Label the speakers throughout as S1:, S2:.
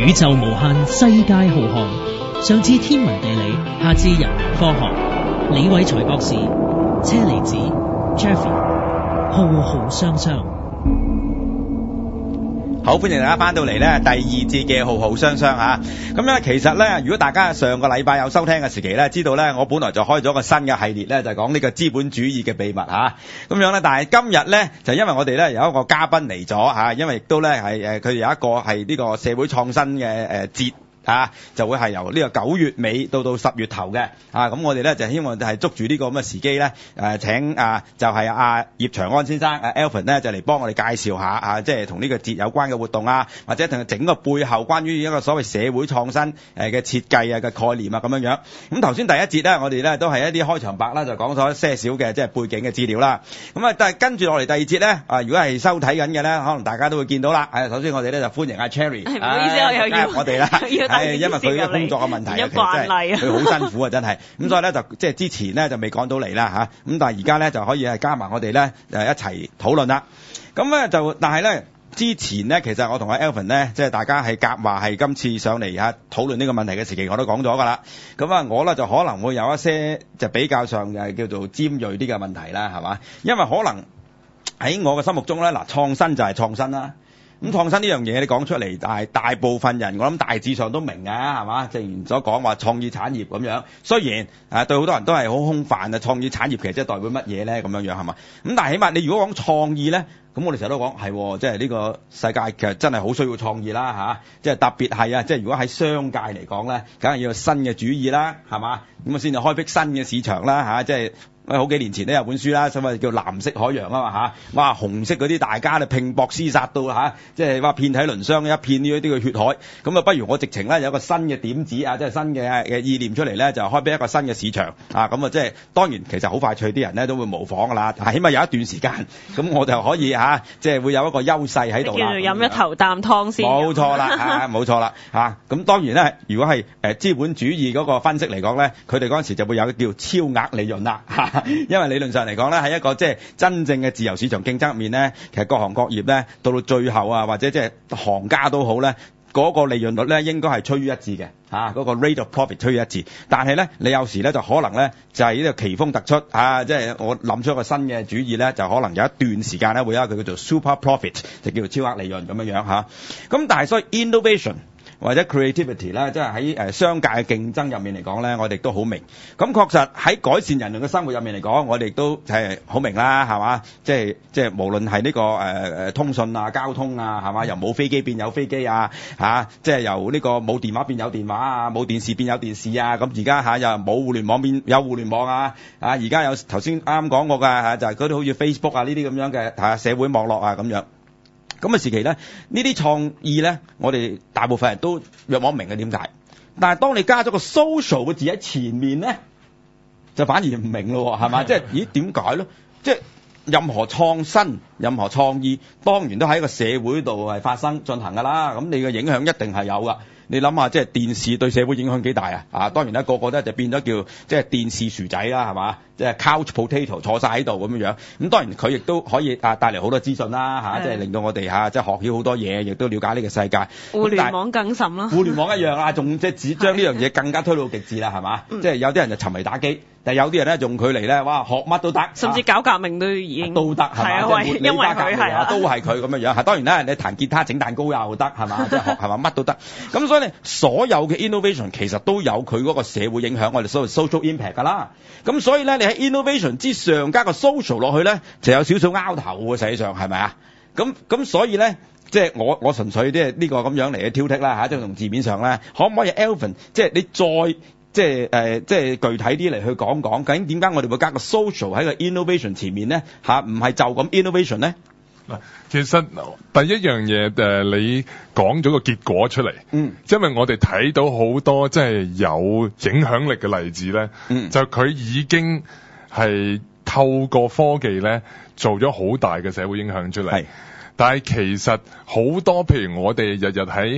S1: 宇宙無限，世界浩瀚。上至天文地理，下至人文科學。李偉才博士、車厘子、Jeffrey， 浩浩湯湯。
S2: 好，歡迎大家翻到嚟咧第二節嘅浩浩湯湯嚇。咁咧其實咧，如果大家上個禮拜有收聽嘅時期咧，知道咧我本來就開咗個新嘅系列咧，就係講呢個資本主義嘅秘密嚇。咁樣咧，但係今日咧就因為我哋咧有一個嘉賓嚟咗嚇，因為亦都咧係佢哋有一個係呢個社會創新嘅節。就會係由呢個9月尾到10月頭嘅咁我哋咧就希望就係捉住呢個咁嘅時機咧請就係葉長安先生Alvin 咧就嚟幫我哋介紹下即係同呢個節有關嘅活動或者同整個背後關於一個所謂社會創新嘅設計嘅概念咁樣樣。咁頭先第一節咧我哋咧都係一啲開場白啦，就講咗些少嘅即係背景嘅資料啦。咁但係跟住落嚟第二節咧如果係收睇緊嘅咧，可能大家都會見到啦。首先我哋咧就歡迎阿 Cherry，
S3: 唔好意思，我又要
S2: 我哋啦。係因為佢嘅工作嘅問題其實佢好辛苦啊，真係。咁所以咧就即係之前咧就未趕到嚟啦咁但係而家咧就可以係加埋我哋咧一齊討論啦。咁咧就但係咧之前咧其實我同阿 Alvin 咧即係大家係夾話係今次上嚟討論呢個問題嘅時期我都講咗㗎啦。咁我咧就可能會有一些就比較上叫做尖鋭啲嘅問題啦，係嘛？因為可能喺我嘅心目中咧創新就係創新啦。咁創新呢樣嘢你講出嚟，但係大部分人我諗大致上都明嘅，係嘛？正如所講話創意產業咁樣，雖然對好多人都係好空泛創意產業其實即係代表乜嘢咧？咁樣樣係嘛？咁但係起碼你如果講創意咧，咁我哋成日都講係，即係呢個世界其實真係好需要創意啦即係特別係即係如果喺商界嚟講咧，梗係要有新嘅主意啦，係嘛？咁先至開闢新嘅市場啦即係。好幾年前都有本書啦，所謂叫藍色海洋嘛哇紅色嗰啲大家咧拼搏廝殺到即係話遍體鱗傷一片呢啲嘅血海，咁不如我直情咧有一個新嘅點子即係新嘅意念出嚟咧，就開闢一個新嘅市場咁即係當然其實好快脆啲人咧都會模仿㗎啦，起碼有一段時間，咁我就可以即係會有一個優勢喺度啦。叫做
S3: 飲一頭啖湯先。
S2: 冇錯啦冇錯啦咁當然咧，如果係資本主義嗰個分析嚟講咧，佢哋嗰陣時就會有個叫超額利潤啦因為理論上嚟講咧，喺一個即係真正嘅自由市場競爭入面咧，其實各行各業咧，到最後或者即係行家都好咧，嗰個利潤率咧應該係趨於一致嘅嗰個 rate of profit 趨於一致。但係咧，你有時咧就可能咧就係呢個奇風突出即係我諗出一個新嘅主意咧，就可能有一段時間咧會有一個叫做 super profit， 就叫做超額利潤咁樣樣咁但係所以 innovation或者 creativity 咧，即係喺商界嘅競爭入面嚟講咧，我哋都好明。咁確實喺改善人類嘅生活入面嚟講，我哋都係好明啦，係嘛？即係無論係呢個通訊交通係嘛？由冇飛機變有飛機即係由呢個冇電話變有電話冇電視變有電視咁而家又冇互聯網變有互聯網而家有頭先啱啱講過㗎就係嗰啲好似 Facebook 呢啲咁樣嘅社會網絡咁樣。咁嘅時期咧，呢啲創意咧，我哋大部分人都約莫明嘅點解，但係當你加咗個 social 嘅字喺前面咧，就反而唔明咯，係嘛？即係咦點解咧？即係任何創新、任何創意，當然都喺個社會度係發生進行㗎啦。咁你嘅影響一定係有㗎。你諗下，即係電視對社會影響幾大當然啦，個個都就變咗叫即係電視薯仔啦，係嘛？即係 couch potato 坐晒喺度咁樣。咁當然佢亦都可以帶嚟好多資訊啦即係令到我哋即係學曉好多嘢，亦都了解呢個世界。
S3: 互聯網更甚啦。
S2: 互聯網一樣仲即係只將呢樣嘢更加推到極致啦，係嘛？即係有啲人就沉迷打機，但係有啲人咧用佢嚟咧，哇學乜都得，甚至
S3: 搞革命都已經
S2: 都得係嘛？
S3: 因為佢
S2: 都係佢咁樣。當然啦，你彈吉他整蛋糕又得係嘛？即係學係嘛乜都得。咁所以咧，所有嘅 innovation 其實都有佢嗰個社會影響，我哋所謂 social impact 㗎啦。咁所以咧，你喺 innovation 之上加個 social 落去咧，就有少少拗頭喎。實際上係咪啊？咁所以咧，即係我純粹即係呢個咁樣嚟嘅挑剔啦即係從字面上咧，可唔可以 Alvin 即係你再即係具體啲嚟去講究竟點解我哋會加個 social 喺個 innovation 前面咧唔係就咁 innovation 咧？
S4: 其實第一樣嘢你講咗個結果出嚟，因為我哋睇到好多即係有影響力嘅例子咧，就佢已經係透過科技咧做咗好大嘅社會影響出嚟。但係其實好多譬如我哋日日喺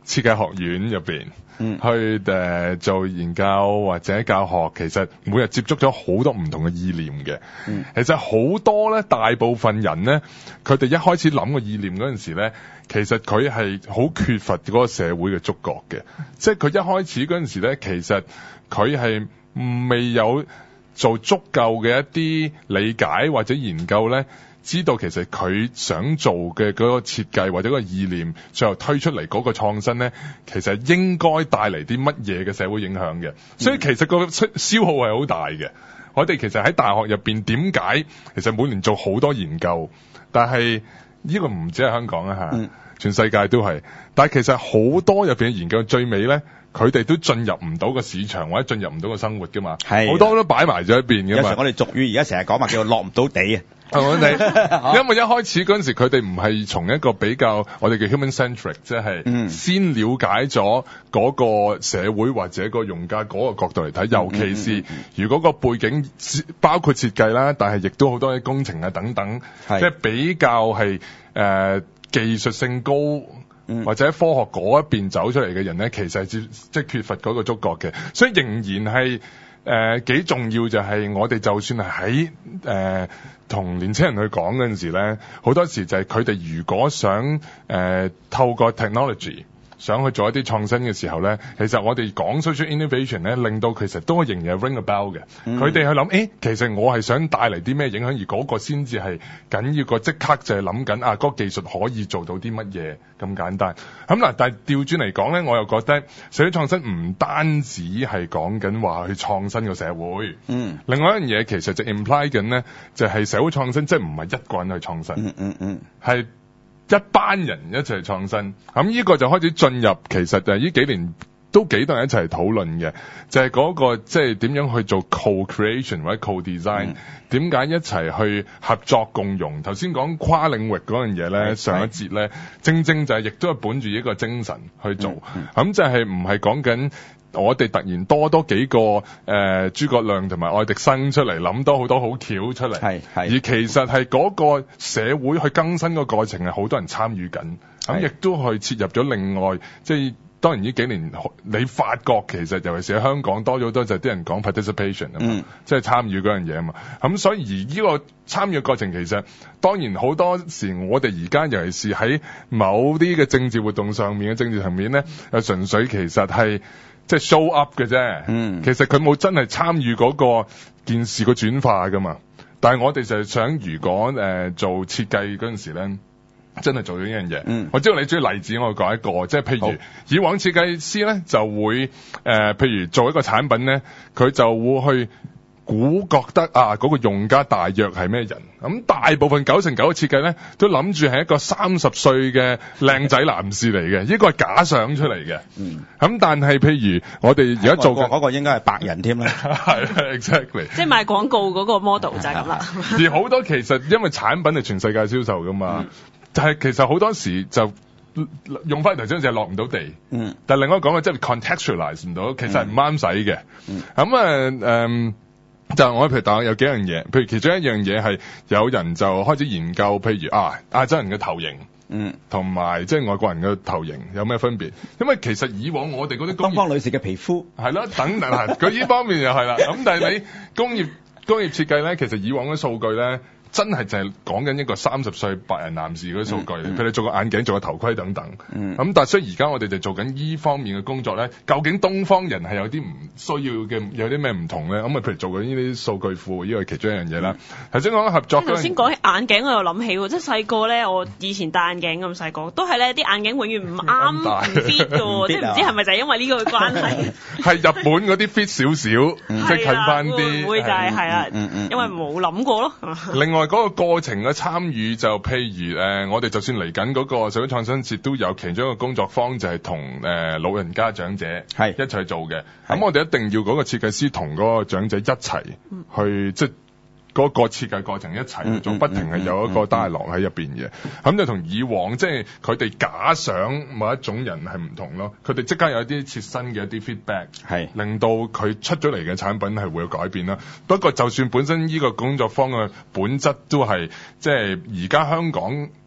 S4: 設計學院入邊。去做研究或者教學，其實每日接觸咗好多唔同嘅意念嘅。其實好多咧，大部分人咧，佢哋一開始諗個意念嗰陣時咧，其實佢係好缺乏嗰個社會嘅觸覺嘅。即係佢一開始嗰陣時咧，其實佢係未有做足夠嘅一啲理解或者研究咧。知道其實佢想做嘅嗰個設計或者個意念，最後推出嚟嗰個創新咧，其實應該帶嚟啲乜嘢嘅社會影響嘅。所以其實個消耗係好大嘅。我哋其實喺大學入邊點解其實每年做好多研究，但係呢個唔止係香港啊嚇，全世界都係。但係其實好多入邊嘅研究最尾咧，佢哋都進入唔到個市場或者進入唔到個生活噶嘛，好多都擺埋咗一邊噶嘛。
S2: 有時我哋俗語而家成日講話叫做落唔到地啊。
S4: 因為一開始嗰陣時，佢哋唔係從一個比較我哋嘅 human centric， 即係先了解咗嗰個社會或者個用家嗰個角度嚟睇，尤其是如果個背景包括設計啦，但係亦都好多啲工程啊等等，即係比較係技術性高。或者科學嗰一邊走出嚟嘅人咧，其實係即係缺乏嗰個觸覺嘅，所以仍然係幾重要，就係我哋就算係喺同年青人去講嗰陣時咧，好多時就係佢哋如果想透過 technology 想去做一啲創新嘅時候咧，其實我哋講 social innovation 咧，令到其實都仍然係 ring a bell 嘅。佢哋去諗，其實我係想帶嚟啲咩影響，而嗰個先至係緊要個，即刻就係諗緊嗰個技術可以做到啲乜嘢咁簡單。咁嗱，但係調轉嚟講咧，我又覺得社會創新唔單止係講緊話去創新個社會。另外一樣嘢其實就 imply 緊咧，就係社會創新即係唔係一個人去創新。係一班人一齊創新，咁呢個就開始進入，其實就係呢幾年都幾多人一齊討論嘅，就係嗰個即係點樣去做 co-creation 或者 co-design，點解一齊去合作共融？頭先講跨領域嗰樣嘢咧，上一節咧，正正就係亦都係本住一個精神去做，咁就係唔係講緊我哋突然多幾個諸葛亮同埋愛迪生出嚟，諗多好多好橋出嚟，而其實係嗰個社會去更新個過程係好多人參與緊，咁亦都去切入咗另外，即係當然呢幾年你發覺其實尤其是喺香港多咗好多就係啲人講 participation 啊嘛，即係參與嗰樣嘢啊嘛，咁所以而呢個參與嘅過程其實當然好多時我哋而家尤其是喺某啲嘅政治活動上面嘅政治層面咧，純粹其實係即係 show up 嘅啫，其實佢冇真係參與嗰個件事個轉化噶嘛。但係我哋就係想，如果做設計嗰陣時咧，真係做咗呢樣嘢。我知道你中意例子，我講一個，即係譬如以往設計師咧就會譬如做一個產品咧，佢就會去估覺得嗰個用家大約係咩人？咁大部分99%嘅設計咧，都諗住係一個30歲嘅靚仔男士嚟嘅，呢個係假想出嚟嘅。咁但係譬如我哋而家做嘅
S2: 嗰個應該係白人添啦，
S4: 係 exactly，
S3: 即係賣廣告嗰個 model 就係咁啦。
S4: 而好多其實因為產品係全世界銷售噶嘛，但係其實好多時就用翻頭先就係落唔到地。但係另外講嘅即係 contextualize 唔到，其實係唔啱使嘅。咁就我譬如大學有幾樣嘢，譬如其中一樣嘢係有人就開始研究，譬如亞洲人嘅頭型，同埋即係外國人嘅頭型有咩分別？因為其實以往我哋嗰啲
S2: 東方女士嘅皮膚
S4: 係咯，等等佢呢方面又係啦。咁但係你工業設計咧，其實以往嘅數據咧，真係就係講緊一個30歲白人男士嗰啲數據，譬如你做個眼鏡、做個頭盔等等。咁但係所以而家我哋就做緊依方面嘅工作咧，究竟東方人係有啲唔需要嘅，有啲咩唔同咧？咁譬如做緊呢啲數據庫，呢個係其中一樣嘢啦。頭先講合作，
S3: 頭先講起眼鏡，我又諗起喎，即係細個咧，我以前戴眼鏡咁細個，都係咧啲眼鏡永遠唔啱唔 fit 嘅喎，即係唔知係咪就係因為呢個關係？
S4: 係日本嗰啲 fit 少少，即係近翻啲，
S3: 會就係啦，因為冇諗過咯。
S4: 另外嗰個過程嘅參與就譬如我哋就算嚟緊嗰個社會創新節都有其中一個工作坊，就係同老人家長者一齊做嘅。咁我哋一定要嗰個設計師同嗰個長者一齊去，即係嗰個設計過程一齊去做，不停係有一個 dialogue喺入邊嘅。咁就同以往即係佢哋假想某一種人係唔同咯，佢哋即刻有一啲切身嘅一啲 feedback，令到佢出咗嚟嘅產品係會有改變啦。不過就算本身呢個工作坊嘅本質都係即係而家香港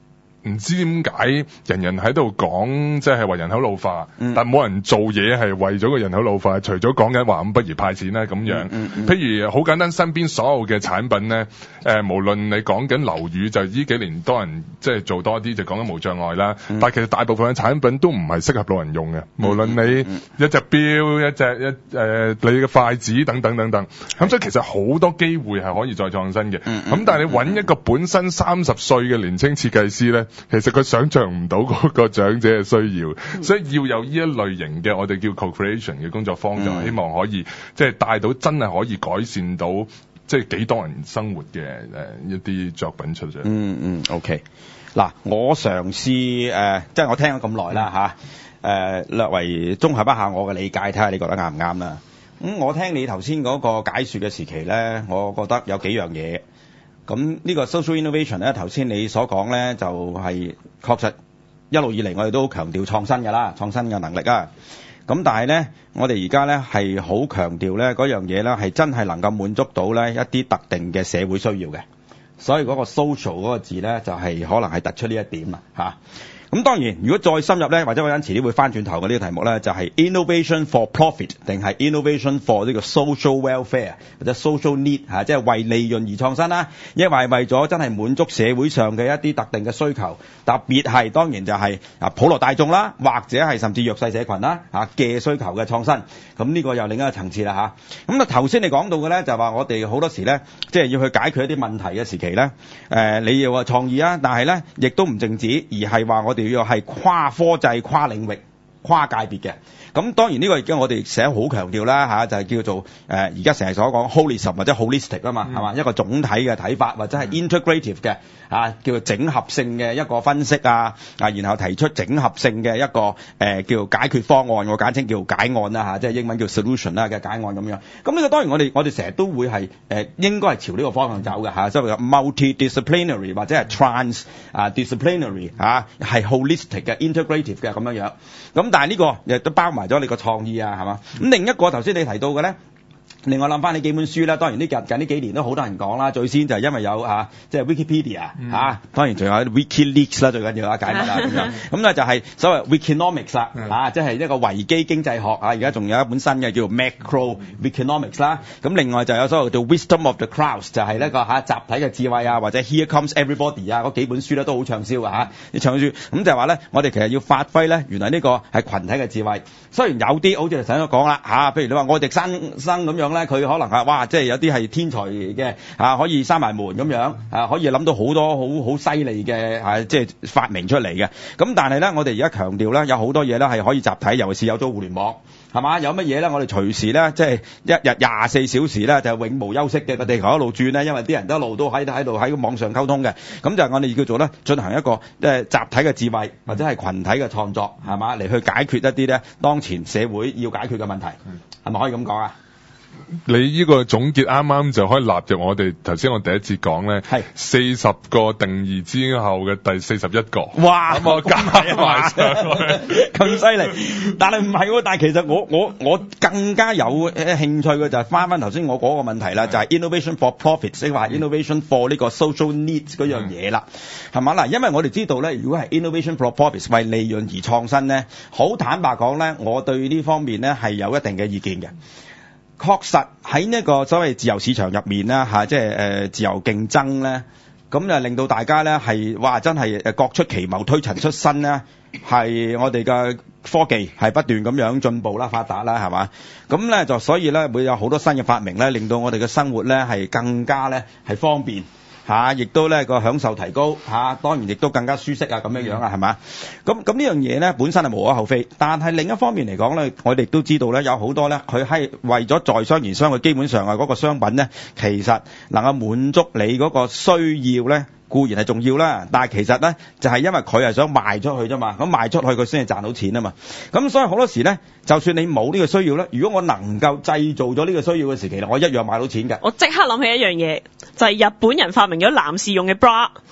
S4: 唔知點解人人喺度講，即係話人口老化，但冇人做嘢係為咗個人口老化，除咗講緊話咁不如派錢啦咁樣。譬如好簡單，身邊所有嘅產品咧，無論你講緊樓宇，就呢幾年多人即係做多啲，就講緊無障礙啦。但其實大部分嘅產品都唔係適合老人用嘅，無論你一隻錶、你嘅筷子等等等等。咁所以其實好多機會係可以再創新嘅。咁但係你揾一個本身30歲嘅年輕設計師咧，其實佢想像唔到嗰個長者嘅需要，所以要有呢一類型嘅我哋叫 co-creation 嘅工作坊，就希望可以即係帶到真係可以改善到即係幾多人生活嘅一啲作品出嚟。
S2: OK。嗱，我嘗試即係我聽咗咁耐啦略為綜合一下我嘅理解，睇下你覺得啱唔啱啦。我聽你頭先嗰個解説嘅時期咧，我覺得有幾樣嘢。咁呢個 social innovation 咧，頭先你所講咧，就係確實一路以嚟我哋都強調創新㗎啦，創新嘅能力啊。咁但係咧，我哋而家咧係好強調咧嗰樣嘢咧係真係能夠滿足到咧一啲特定嘅社會需要嘅。所以嗰個 social 嗰個字咧就係可能係突出呢一點啊。咁當然，如果再深入咧，或者我陣遲啲會翻轉頭嘅呢個題目咧，就係 innovation for profit 定係 innovation for 呢個 social welfare 或者 social need 即係為利潤而創新啦，亦係為咗真係滿足社會上嘅一啲特定嘅需求，特別係當然就係普羅大眾啦，或者係甚至弱勢社群啦嘅需求嘅創新。咁呢個又另一個層次啦咁頭先你講到嘅咧，就話我哋好多時咧，即係要去解決一啲問題嘅時期咧，你要話創意啊，但係咧亦都唔淨止，而係話我哋要係跨科際、跨領域、跨界別嘅。咁當然呢個而家我哋成日好強調啦就係叫做而家成日所講 holism 或者 holistic 啊嘛，係嘛，一個總體嘅睇法，或者係 integrative 嘅叫做整合性嘅一個分析然後提出整合性嘅一個叫做解決方案，我簡稱叫解案啦即係英文叫 solution 啦嘅解案咁樣。咁呢個當然我哋成日都會係應該係朝呢個方向走嘅所謂 multidisciplinary 或者係 transdisciplinary 係 holistic 嘅 integrative 嘅咁樣。咁但係呢個亦都包埋咗你個創意係嘛？咁另一個頭先你提到嘅咧，另外諗翻你幾本書啦，當然近呢幾年都好多人講啦，最先就係因為有即係 Wikipedia 當然仲有 WikiLeaks 啦，最緊要解密啦咁樣。咁咧就係所謂 Wikinomics 啦即係一個維基經濟學而家仲有一本新嘅叫做 Macro Wikinomics 啦。咁另外就有所謂叫 Wisdom of the Crowds， 就係呢個集體嘅智慧或者 Here Comes Everybody 嗰幾本書咧都好暢銷啲暢銷書。咁就係話咧，我哋其實要發揮咧，原來呢個係群體嘅智慧。雖然有啲好似頭先講啦譬如你話愛迪生咁樣咧，佢可能哇，即係有啲係天才嘅可以閂埋門咁樣可以諗到好多好犀利嘅即係發明出嚟嘅。咁但係咧，我哋而家強調咧，有好多嘢咧係可以集體，尤其是有咗互聯網。係嘛？有乜嘢咧？我哋隨時咧，即係一日24小時咧，就永無休息嘅個地球一路轉咧，因為啲人一路都喺度喺網上溝通嘅。咁就係我哋叫做咧，進行一個集體嘅智慧或者係群體嘅創作，係嘛，嚟去解決一啲咧當前社會要解決嘅問題，係咪可以咁講啊？
S4: 你呢個總結啱啱就可以納入我哋頭先我第一節講咧，係40個定義之後嘅第41個。哇！咁我加埋上去
S2: 咁犀利，但係唔係喎？但係其實我更加有興趣嘅就係翻頭先我嗰個問題啦，就係 innovation for profit， 即係話 innovation for 呢個 social needs 嗰樣嘢啦，係嘛嗱？因為我哋知道咧，如果係 innovation for profit 為利潤而創新咧，好坦白講咧，我對呢方面咧係有一定嘅意見嘅。確實喺呢個所謂自由市場入面啦即係自由競爭咧，咁就令到大家咧係哇真係各出奇謀推陳出新咧，係我哋嘅科技係不斷咁樣進步啦、發達啦，係嘛？咁咧就所以咧會有好多新嘅發明咧，令到我哋嘅生活咧係更加咧係方便。亦都咧個享受提高當然亦都更加舒適咁樣係嘛？咁呢樣嘢咧本身係無可厚非，但係另一方面嚟講咧，我哋都知道咧有好多咧佢係為咗在商言商，佢基本上嗰個商品咧其實能夠滿足你嗰個需要咧。固然係重要啦，但係其實咧就係因為佢係想賣出去啫嘛，咁賣出去佢先係賺到錢啊嘛。咁所以好多時咧，就算你冇呢個需要咧，如果我能夠製造咗呢個需要嘅時期，我一樣賣到錢嘅。
S3: 我即刻諗起一樣嘢，就係日本人發明咗男士用嘅 bra。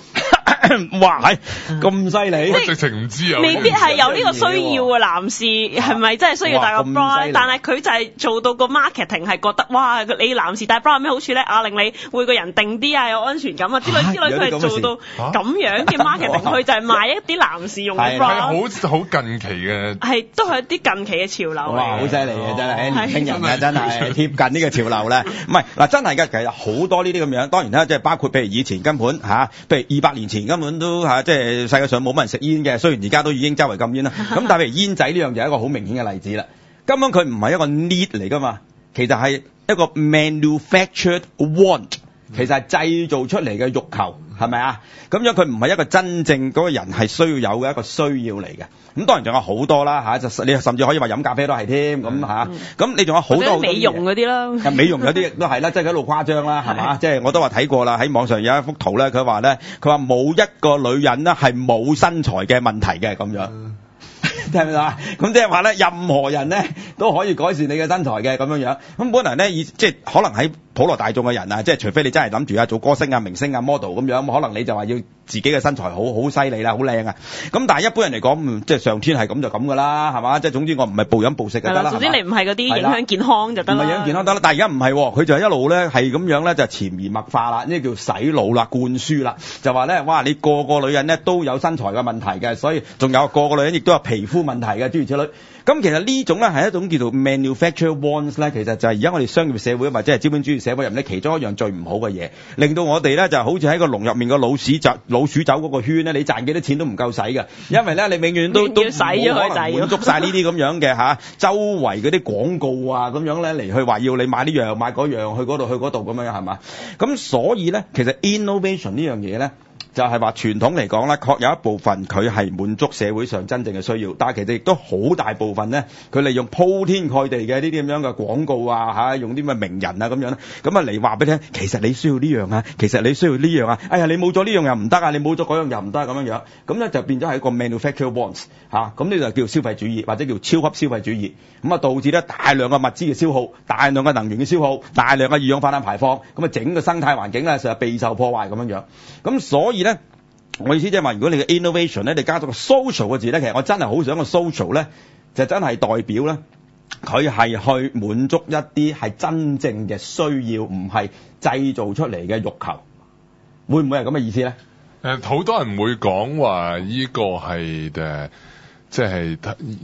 S2: 哇，係咁犀利，
S4: 我直情唔知啊，
S3: 未必係有呢個需要嘅男士係咪真係需要戴個 bra？但係佢就係做到個 marketing 係覺得哇，你男士戴 bra 有咩好處咧？令你會個人定啲啊，有安全感啊之類，佢係做到咁樣嘅 marketing，佢就係賣一啲男士用嘅 bra。
S4: 係好近期嘅，
S3: 係都係一啲近期嘅潮流。
S2: 哇，好犀利嘅真係，年輕人啊真係貼近呢個潮流咧。唔係嗱，真係嘅，其實好多呢啲咁樣，當然啦，即係包括譬如以前根本譬如200年前根本都即係世界上冇乜人食煙嘅，雖然而家都已經周圍禁煙啦。咁但係譬如煙仔呢樣就係一個好明顯嘅例子啦。根本佢唔係一個 need 嚟㗎嘛，其實係一個 manufactured want， 其實係製造出嚟嘅欲求，係咪啊？咁樣佢唔係一個真正嗰個人係需要有嘅一個需要嚟嘅。咁當然仲有好多啦嚇，你甚至可以話飲咖啡都係添咁嚇。咁你仲有好多
S3: 美容嗰啲啦，
S2: 美容嗰啲亦都係啦，即係喺度誇張啦，係嘛？即係我都話睇過啦，喺網上有一幅圖咧，佢話冇一個女人咧係冇身材嘅問題嘅咁樣。聽唔聽啊？咁即係話咧，任何人咧都可以改善你嘅身材嘅咁樣樣。咁本來咧，即係可能喺普羅大眾嘅人啊，即係除非你真係諗住做歌星啊、明星啊、model 咁樣，可能你就話要自己嘅身材好犀利啦、好靚啊。咁但係一般人嚟講，即係上天係咁就咁噶啦，係嘛？即係總之我唔係暴飲暴食就得啦。
S3: 總之你唔係嗰啲影響健康就得啦。
S2: 唔係影響健康得啦，但係而家唔係，佢就一路咧係咁樣咧就潛移默化啦，呢叫洗腦啦、灌輸啦，就話咧哇你個個女人咧都有身材嘅問題嘅，所以仲有個個女人亦都有皮膚問題嘅諸如此類。咁其實呢種咧係一種叫做 manufactured wants 咧，其實就係而家我哋商業社會或者係資本主義社會入面其中一樣最唔好嘅嘢，令到我哋咧就好似喺個籠入面個老鼠走嗰個圈咧，你賺幾多錢都唔夠使嘅，因為咧你永遠都
S3: 使咗佢就係
S2: 滿足晒呢啲咁樣嘅周圍嗰啲廣告啊咁樣咧嚟去話要你買呢樣買嗰樣去嗰度去嗰度咁樣係嘛？咁所以咧其實 innovation 呢樣嘢咧。就係話傳統嚟講咧，確有一部分佢係滿足社會上真正嘅需要，但係其實亦都好大部分咧，佢利用鋪天蓋地嘅呢啲咁樣嘅廣告啊用啲咩名人啊咁樣咧，咁啊嚟話俾你聽，其實你需要呢樣啊，其實你需要呢樣啊，哎呀你冇咗呢樣又唔得啊，你冇咗嗰樣又唔得咁樣，咁咧就變咗係一個 manufactured wants 咁呢就叫消費主義或者叫超級消費主義，咁啊導致咧大量嘅物資嘅消耗，大量嘅能源嘅消耗，大量嘅二氧化碳排放，咁啊整個生態環境咧成日備受破壞咁樣，咁所以咧。我意思即係話，如果你嘅 innovation 咧，你加咗個 social 嘅字咧，其實我真係好想個 social 咧，就真係代表咧，佢係去滿足一啲係真正嘅需要，唔係製造出嚟嘅欲求。會唔會係咁嘅意思咧？
S4: 好多人會講話呢個係即係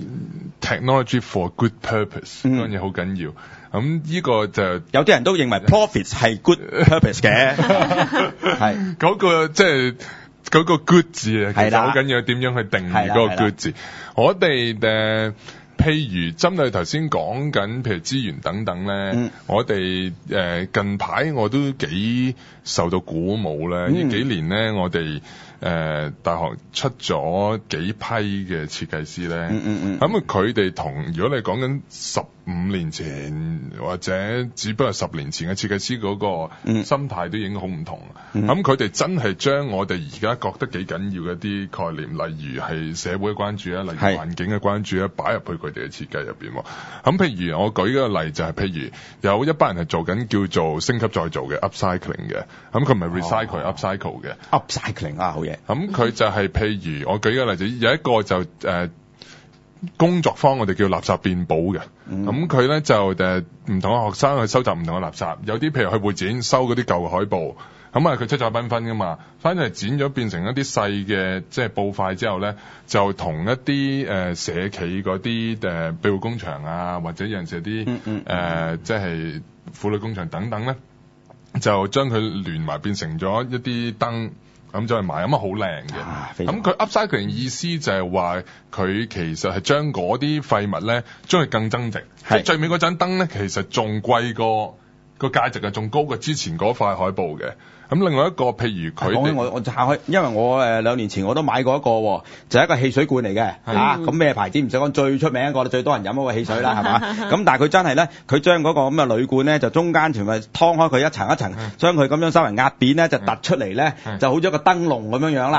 S4: technology for good purpose，嗰樣嘢好緊要。咁呢個就
S2: 有啲人都認為 profits 係 good purpose 嘅，係
S4: 嗰個即係。嗰個 good 字啊，其實好緊要，點樣去定義嗰個 good 字？我哋譬如針對頭先講緊，譬如資源等等咧，我哋近排我都幾受到鼓舞咧。呢幾年咧，我哋大學出咗幾批嘅設計師咧，咁佢哋同如果你講緊15年前或者只不過10年前嘅設計師嗰個心態都已經好唔同。咁佢哋真係將我哋而家覺得幾緊要嘅一啲概念，例如係社會嘅關注啊，例如環境嘅關注啊，擺入去佢哋嘅設計入邊。咁譬如我舉一個例就係，譬如有一班人係做緊叫做升級再造嘅 upcycling 嘅，咁佢唔係 recycle upcycle 嘅
S2: upcycling 啊，好嘢。
S4: 咁佢就係譬如我舉一個例子，有一個就工作坊我哋叫垃圾變寶嘅，咁佢咧就唔同嘅學生去收集唔同嘅垃圾，有啲譬如去會展收嗰啲舊嘅海報，咁佢七彩繽紛噶嘛，翻嚟剪咗變成一啲細嘅即係布塊之後咧，就同一啲社企嗰啲庇護工場啊，或者有陣時啲即係婦女工場等等咧，就將佢連埋變成咗一啲燈。咁就係賣，咁好靚嘅。咁佢 upcycling 意思就係話佢其實係將嗰啲廢物咧，將佢更增值。即係最尾嗰盞燈咧，其實仲貴過個價值啊，仲高過之前嗰塊海報嘅。咁另外一個譬如佢哋，
S2: 我拆開，因為我2年前我都買過一個，就係一個汽水罐嚟嘅咁咩牌子唔使講，最出名一個最多人飲嗰個汽水啦，係嘛？咁但係佢真係咧，佢將嗰個咁嘅鋁罐咧，就中間全部劏開佢一層一層，將佢咁樣稍微壓扁咧，就突出嚟咧，就好似一個燈籠咁樣樣啦。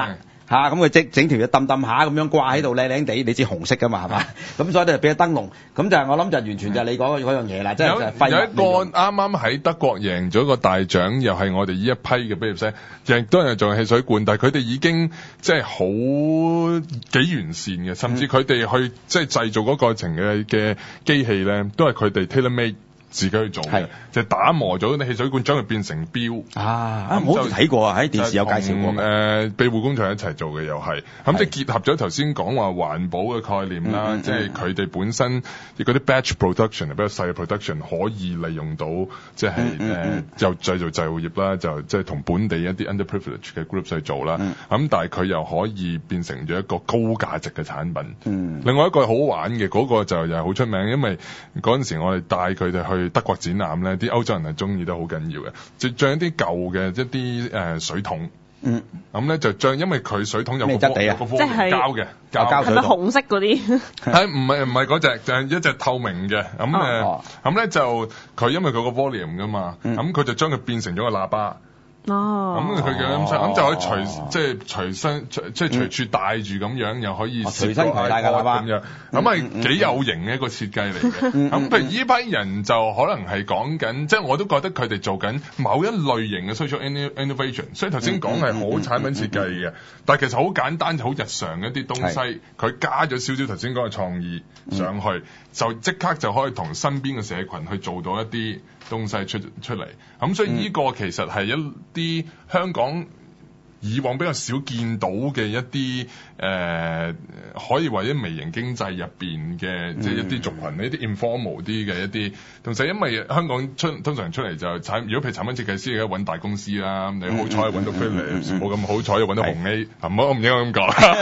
S2: 咁佢整條嘢揼下咁樣掛喺度靚靚地，你知紅色㗎嘛係嘛？咁所以就變咗燈籠，咁就係我諗就完全就係你講嗰樣嘢啦，即係
S4: 有一個啱啱喺德國贏咗個大獎，又係我哋呢一批嘅畢業生，亦都係做汽水罐，但係佢哋已經即係好幾完善嘅，甚至佢哋去即係製造嗰個過程嘅機器咧，都係佢哋 tailor made 自己去做嘅，就打磨咗啲汽水罐，將佢變成錶。
S2: 我好似睇過喺電視有介紹過。
S4: 庇護工場一齊做嘅又係，咁即係結合咗頭先講話環保嘅概念啦，即係佢哋本身嗰啲 batch production 比較細嘅 production 可以利用到，即係又製造製造業啦，就即係同本地一啲 underprivileged 嘅 groups 去做啦。咁但係佢又可以變成咗一個高價值嘅產品。另外一個好玩嘅嗰個就又係好出名，因為嗰陣時我哋帶佢哋去德國展覽咧，啲歐洲人係中意得好緊要嘅，就將一啲舊嘅一啲水桶，咁咧就將，因為佢水桶有個質地啊，即係膠嘅，
S3: 膠水桶，係咪紅色嗰啲？
S4: 係唔係嗰隻，就係一隻透明嘅，咁咧就佢因為佢個 volume 噶嘛，咁佢就將佢變成咗個喇叭。咁佢嘅咁就可以隨身即係隨處帶住咁樣，又可以
S2: 隨身攜帶嘅喇叭咁樣，
S4: 咁係幾有型嘅一個設計嚟嘅。咁譬如呢批人就可能係講緊，即係我都覺得佢哋做緊某一類型嘅 social innovation。所以頭先講係好產品設計嘅，但係其實好簡單，好日常一啲東西，佢加咗少少頭先講嘅創意上去，就即刻就可以同身邊嘅社群去做到一啲東西出嚟。咁所以呢個其實係一啲香港以往比較少見到嘅一啲可以話啲微型經濟入邊嘅，即係一啲族群，一啲 informal 啲嘅一啲東西。因為香港通常出嚟就如果譬如產品設計師嘅揾大公司啦，你好彩揾到 Philips，冇咁好彩又揾到紅 A，我唔應該咁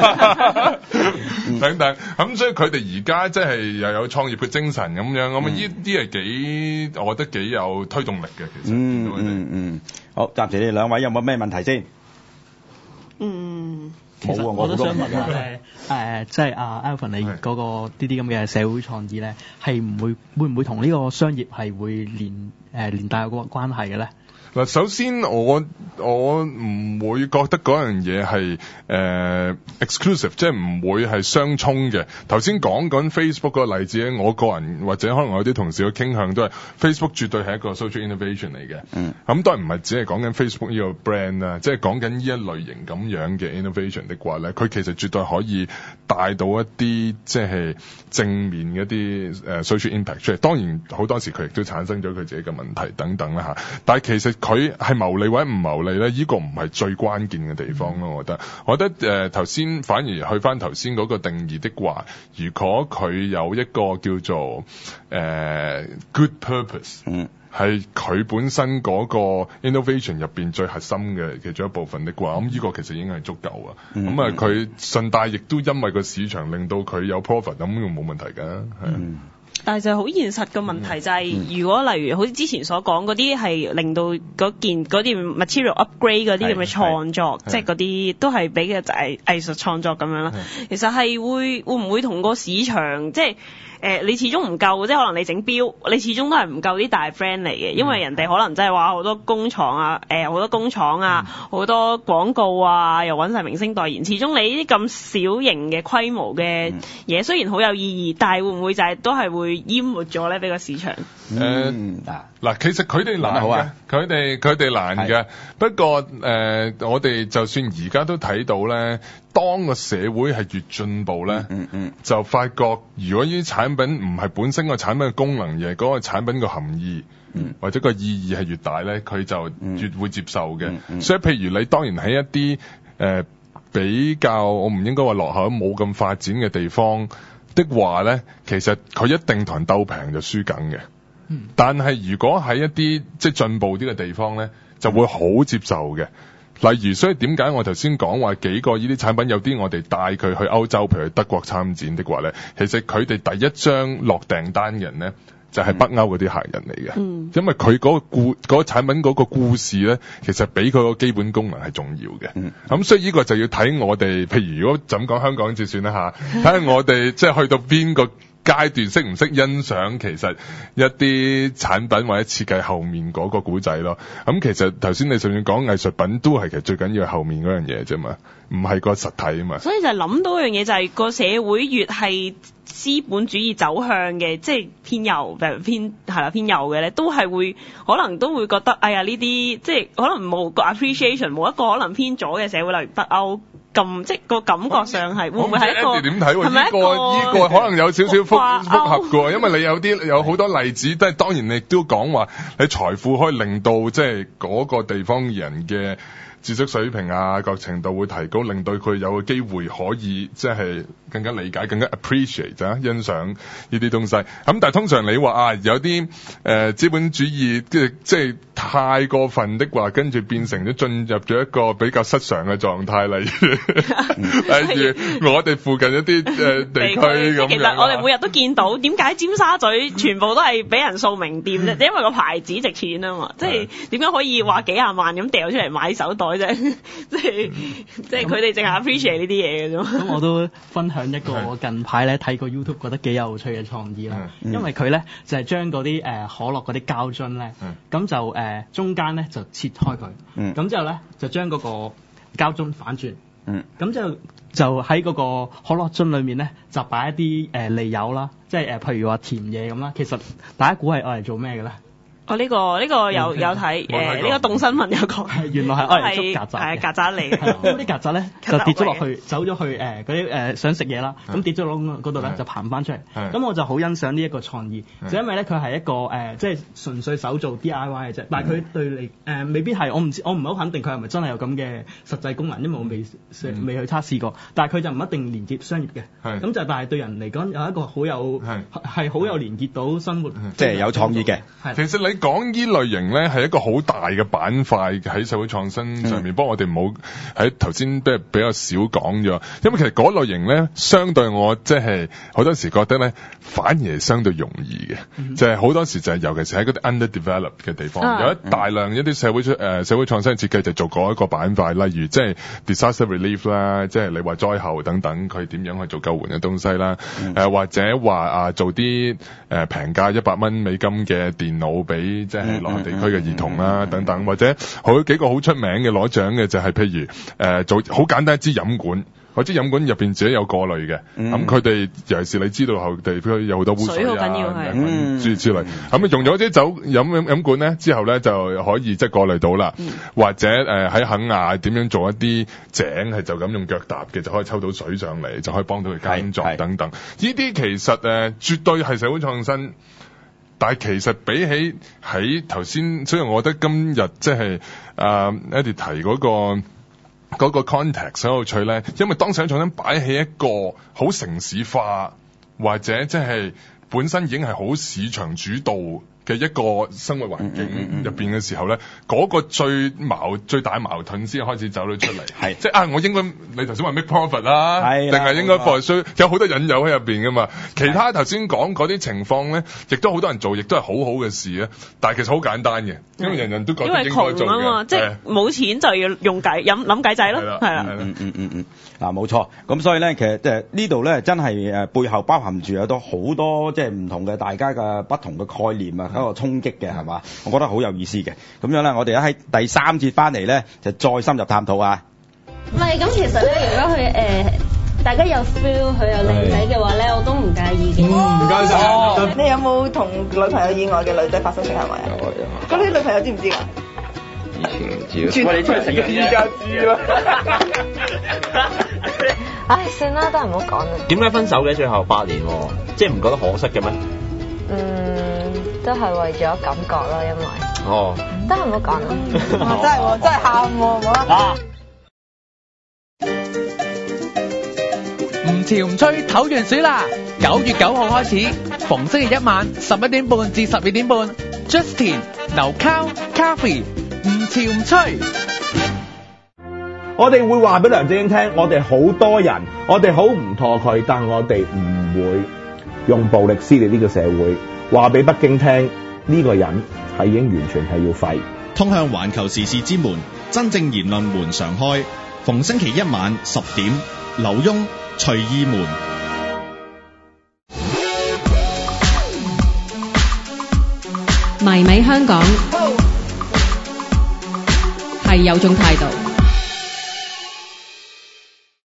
S4: 講等等。咁所以佢哋而家即係又有創業嘅精神咁樣，咁呢啲係幾，我覺得幾有推動力嘅。其實
S2: 好，暫時你哋兩位有冇咩問題先？
S5: 其實我都想問下即係Alvin 你嗰個呢啲咁嘅社會創意咧，係會唔會同呢個商業係會連帶有個關係嘅咧？
S4: 嗱，首先我唔會覺得嗰樣嘢係exclusive， 即係唔會係相衝嘅。頭先講緊 Facebook 嗰個例子咧，我個人或者可能有啲同事嘅傾向都係 Facebook 絕對係一個 social innovation 嚟嘅。咁當然唔係只係講緊 Facebook 呢個 brand 啦，即係講緊呢一類型咁樣嘅 innovation 的話咧，佢其實絕對可以帶到一啲即係正面嘅一啲social impact 出嚟。當然好多時佢亦都產生咗佢自己嘅問題等等啦嚇，但係其實佢係牟利或者唔牟利咧，呢個唔係最關鍵嘅地方咯。我覺得頭先反而去翻頭先嗰個定義的話，如果佢有一個叫做good purpose，係佢本身嗰個 innovation 入邊最核心嘅其中一部分的話，咁呢個其實已經係足夠啊。咁啊，佢順帶亦都因為個市場令到佢有 profit，咁冇問題㗎，係。
S3: 但係就係好現實嘅問題就係，如果例如好似之前所講嗰啲係令到嗰啲 material upgrade 嗰啲咁嘅創作，即係嗰啲都係俾嘅就係藝術創作咁樣啦。其實係會唔會同個市場即係？你始終唔夠，即係可能你整錶，你始終都係唔夠啲大 friend 嚟嘅，因為人哋可能真係話好多工廠啊，好多工廠啊，好多廣告啊，又揾晒明星代言。始終你呢啲咁小型嘅規模嘅嘢，雖然好有意義，但係會唔會就係都係會淹沒咗咧？俾個市場。
S4: 嗱，其實佢哋難嘅，佢哋難嘅。不過我哋就算而家都睇到咧，當個社會係越進步咧，就發覺如果呢啲產品唔係本身個產品嘅功能，而係嗰個產品嘅含義，或者個意義係越大咧，佢就越會接受嘅。所以譬如你當然喺一啲比較我唔應該話落後冇咁發展嘅地方的話咧，其實佢一定同人鬥平就輸緊嘅。但係如果喺一啲即係進步啲嘅地方咧，就會好接受嘅。例如，所以點解我頭先講話幾個呢啲產品有啲我哋帶佢去歐洲，譬如去德國參展的話咧，其實佢哋第一張落訂單人咧就係北歐嗰啲客人嚟嘅。因為佢嗰個產品嗰個故事咧，其實比佢個基本功能係重要嘅。咁所以呢個就要睇我哋，譬如如果就咁講香港就算啦嚇，睇下我哋即係去到邊個階段識唔識欣賞其實一啲產品或者設計後面嗰個古仔咯。咁其實頭先你上面講藝術品都係其實最緊要係後面嗰樣嘢啫嘛，唔係個實體啊嘛。
S3: 所以就係諗到一樣嘢，就係個社會越係資本主義走向嘅，即係偏右嘅咧，都係會可能都會覺得，哎呀呢啲即係可能冇個 appreciation， 冇一個可能偏左嘅社會，例如北歐咁，即係個感覺上係會唔會係一個？
S4: 點睇喎？呢個可能有少少複合嘅，因為你有好多例子，但係當然你都講話你財富可以令到即係嗰個地方人嘅知識水平啊，各程度會提高，令到佢有個機會可以即係更加理解、更加 appreciate 欣賞呢啲東西。咁但係通常你話啊，有啲資本主義即係太過分的話，跟住變成咗進入咗一個比較失常嘅狀態，例如我哋附近一啲地區咁樣。
S3: 其實我哋每日都見到，點解尖沙咀全部都係俾人掃名店啫？因為個牌子值錢啊嘛，即係點解可以話幾廿萬咁掉出嚟買手袋啫？即係佢哋淨係 appreciate 呢啲嘢嘅啫。
S5: 咁我都分享一個近排咧睇過 YouTube 覺得幾有趣嘅創意啦。因為佢咧就係將嗰啲可樂嗰啲膠樽咧，咁就中間咧就切開佢，咁之後咧就將嗰個膠樽反轉，咁就喺嗰個可樂樽裏面咧就擺一啲利誘啦，即係譬如話甜嘢咁啦。其實大家估係愛嚟做咩嘅咧？
S3: 我呢個有睇呢個動新聞有講，
S5: 原來係愛嚟捉曱甴，
S3: 係曱甴嚟嘅。
S5: 咁啲曱甴咧就跌咗落去，走咗去嗰啲想食嘢啦，咁跌咗落嗰度咧就爬翻出嚟。咁我就好欣賞呢一個創意，就因為咧佢係一個即係純粹手做 DIY 嘅啫，但係佢對你未必係我唔係好肯定佢係咪真係有咁嘅實際功能，因為我未去測試過。但係佢就唔一定連結商業嘅，咁就但係對人嚟講有一個好有連結到生活，
S2: 即係有創意嘅。
S4: 其實你講呢類型咧係一個好大嘅板塊喺社會創新上面，不過我哋冇喺頭先比較少講咗，因為其實嗰類型咧相對我即係好多時覺得咧反而係相對容易嘅，就係好多時就係尤其是喺嗰啲 underdeveloped 嘅地方，有一大量一啲社會創新設計就做過一個板塊，例如即係 disaster relief 啦，即係你話災後等等佢點樣去做救援嘅東西啦，或者話做啲平價100蚊美金嘅電腦俾即係內地區嘅兒童啦等等，或者幾個好出名嘅攞獎嘅就係譬如做好簡單一支飲管，嗰支飲管入邊自己有過濾嘅，咁佢哋尤其是你知道後地區有好多污水啊，諸如此類，咁用咗啲酒飲管咧之後咧就可以即係過濾到啦，或者喺肯亞點樣做一啲井係就咁用腳踏嘅就可以抽到水上嚟，就可以幫到佢耕作等等，呢啲其實絕對係社會創新。但係其實比起喺頭先，所以我覺得今日即係Eddie 提嗰個 context 好有趣咧，因為當社會創新擺喺一個好城市化或者即係本身已經係好市場主導嘅一個生活環境入邊嘅時候咧，嗰個最大矛盾先開始走咗出嚟。係即係我應該你頭先話 make profit 啦，定係應該 for show？有好多引誘喺入邊噶嘛。其他頭先講嗰啲情況咧，亦都好多人做，亦都係好好嘅事啊。但係其實好簡單嘅，因為人人都覺得應該做嘅。因為窮啊嘛，
S3: 即係冇錢就要用諗計仔咯，係啦。
S2: 嗱冇錯。咁所以咧，其實呢度咧真係背後包含住有好多即係唔同嘅大家嘅不同嘅概念啊。一個衝擊嘅係嘛，我覺得好有意思嘅。咁樣咧，我哋喺第3節翻嚟咧，就再深入探討啊。
S6: 唔係，咁其實咧，如果佢大家有 feel， 佢有靚仔嘅話咧，我都唔介意嘅。
S7: 唔該晒。你有冇同女朋友以外嘅女仔發生性行為啊？有。咁你女朋友知唔知㗎？以前唔知。喂，你出嚟成日依家知啦。
S6: 唉，算啦，都係唔好講啦。
S8: 點解分手嘅？最後8年喎，即係唔覺得可惜嘅咩？
S6: 都係為咗感覺咯，因為都係唔好講啦。
S7: 真係喊喎，唔好
S9: 唔潮唔吹，唞完水啦。9月9號開始，逢星期一晚11點半至12點半 ，Justin 劉溝 Coffee 唔潮唔吹。
S10: 我哋會話俾梁振英聽，我哋好多人，我哋好唔妥佢，但我哋唔會用暴力撕裂呢個社會。話俾北京聽，呢個人係已經完全係要廢。
S11: 通向環球時事之門，真正言論門常開。逢星期一晚10點，劉墉隨意門。
S12: 迷香港係有種態度。